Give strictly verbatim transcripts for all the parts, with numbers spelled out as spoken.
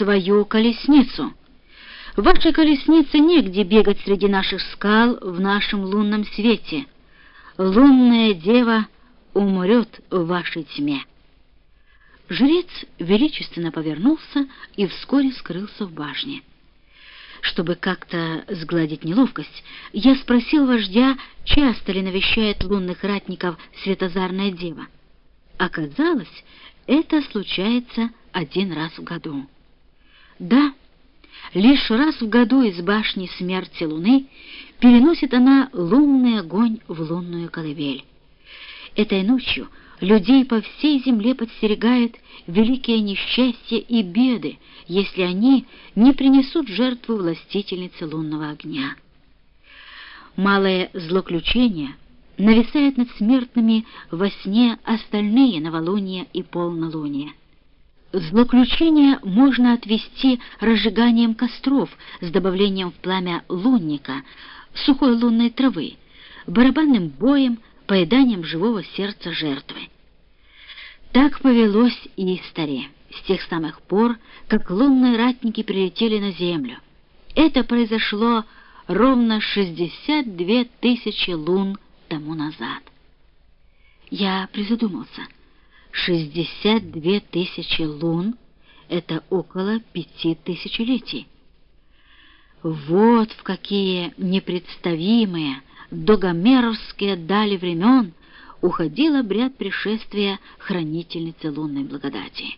свою колесницу. Вашей колеснице негде бегать среди наших скал в нашем лунном свете. Лунная дева умрет в вашей тьме». Жрец величественно повернулся и вскоре скрылся в башне. Чтобы как-то сгладить неловкость, я спросил вождя, часто ли навещает лунных ратников Светозарная дева. Оказалось, это случается один раз в году. Да, лишь раз в году из башни смерти луны переносит она лунный огонь в лунную колыбель. Этой ночью людей по всей земле подстерегает великие несчастья и беды, если они не принесут жертву властительнице лунного огня. Малое злоключение нависает над смертными во сне остальные новолуния и полнолуния. Злоключение можно отвести разжиганием костров с добавлением в пламя лунника, сухой лунной травы, барабанным боем, поеданием живого сердца жертвы. Так повелось и история, с тех самых пор, как лунные ратники прилетели на землю. Это произошло ровно шестьдесят две тысячи лун тому назад. Я призадумался. шестьдесят две тысячи лун — это около пяти тысячелетий. Вот в какие непредставимые догомеровские дали времен уходил обряд пришествия хранительницы лунной благодати.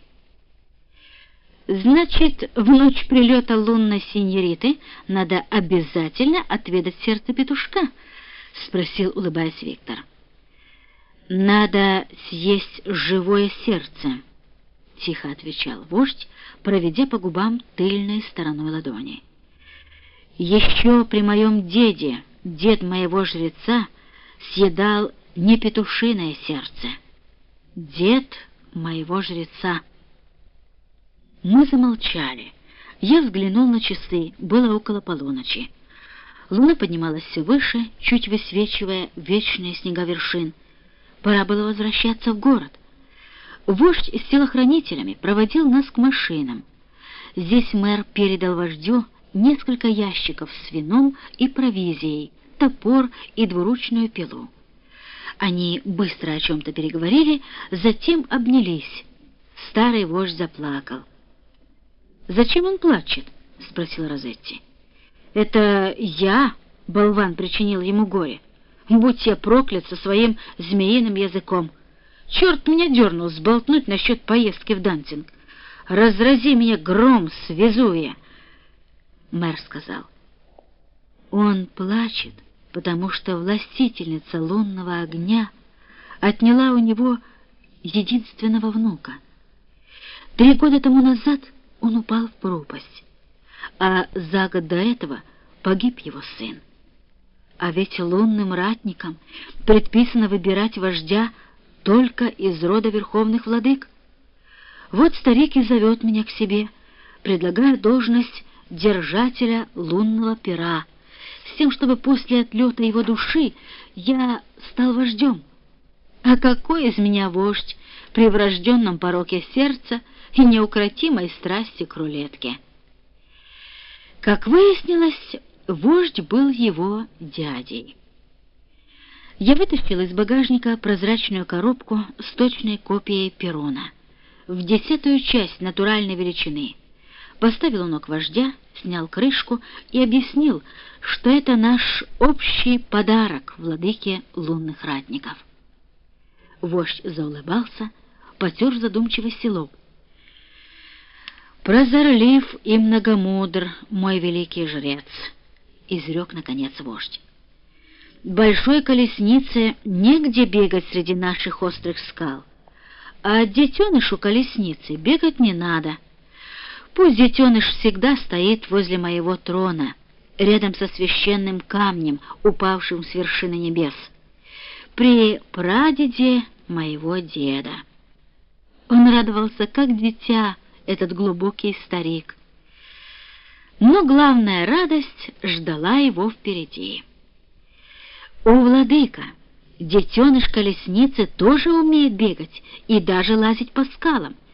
«Значит, в ночь прилета лунной синьориты надо обязательно отведать сердце петушка?» — спросил, улыбаясь, Виктор. «Надо съесть живое сердце», — тихо отвечал вождь, проведя по губам тыльной стороной ладони. «Еще при моем деде, дед моего жреца, съедал не петушиное сердце. Дед моего жреца». Мы замолчали. Я взглянул на часы, было около полуночи. Луна поднималась все выше, чуть высвечивая вечные снега вершин. Пора было возвращаться в город. Вождь с телохранителями проводил нас к машинам. Здесь мэр передал вождю несколько ящиков с вином и провизией, топор и двуручную пилу. Они быстро о чем-то переговорили, затем обнялись. Старый вождь заплакал. «Зачем он плачет?» — спросил Розетти. «Это я, болван, причинил ему горе. Будь я проклят со своим змеиным языком. Черт меня дернул сболтнуть насчет поездки в Дантинг. Разрази меня гром с Везувия!» Мэр сказал: «Он плачет, потому что властительница лунного огня отняла у него единственного внука. Три года тому назад он упал в пропасть, а за год до этого погиб его сын. А ведь лунным ратникам предписано выбирать вождя только из рода верховных владык. Вот старик и зовет меня к себе, предлагая должность держателя лунного пера, с тем, чтобы после отлета его души я стал вождем. А какой из меня вождь при врожденном пороке сердца и неукротимой страсти к рулетке?» Как выяснилось, вождь был его дядей. Я вытащил из багажника прозрачную коробку с точной копией перона, в десятую часть натуральной величины, поставил у ног вождя, снял крышку и объяснил, что это наш общий подарок владыке лунных ратников. Вождь заулыбался, потер в задумчивости лоб. «Прозорлив и многомудр мой великий жрец», — изрек, наконец, вождь. «Большой колеснице негде бегать среди наших острых скал, а детенышу колесницы бегать не надо. Пусть детеныш всегда стоит возле моего трона, рядом со священным камнем, упавшим с вершины небес, при прадеде моего деда». Он радовался, как дитя, этот глубокий старик. Но главная радость ждала его впереди. «О, владыка, детеныш колесницы тоже умеет бегать и даже лазить по скалам.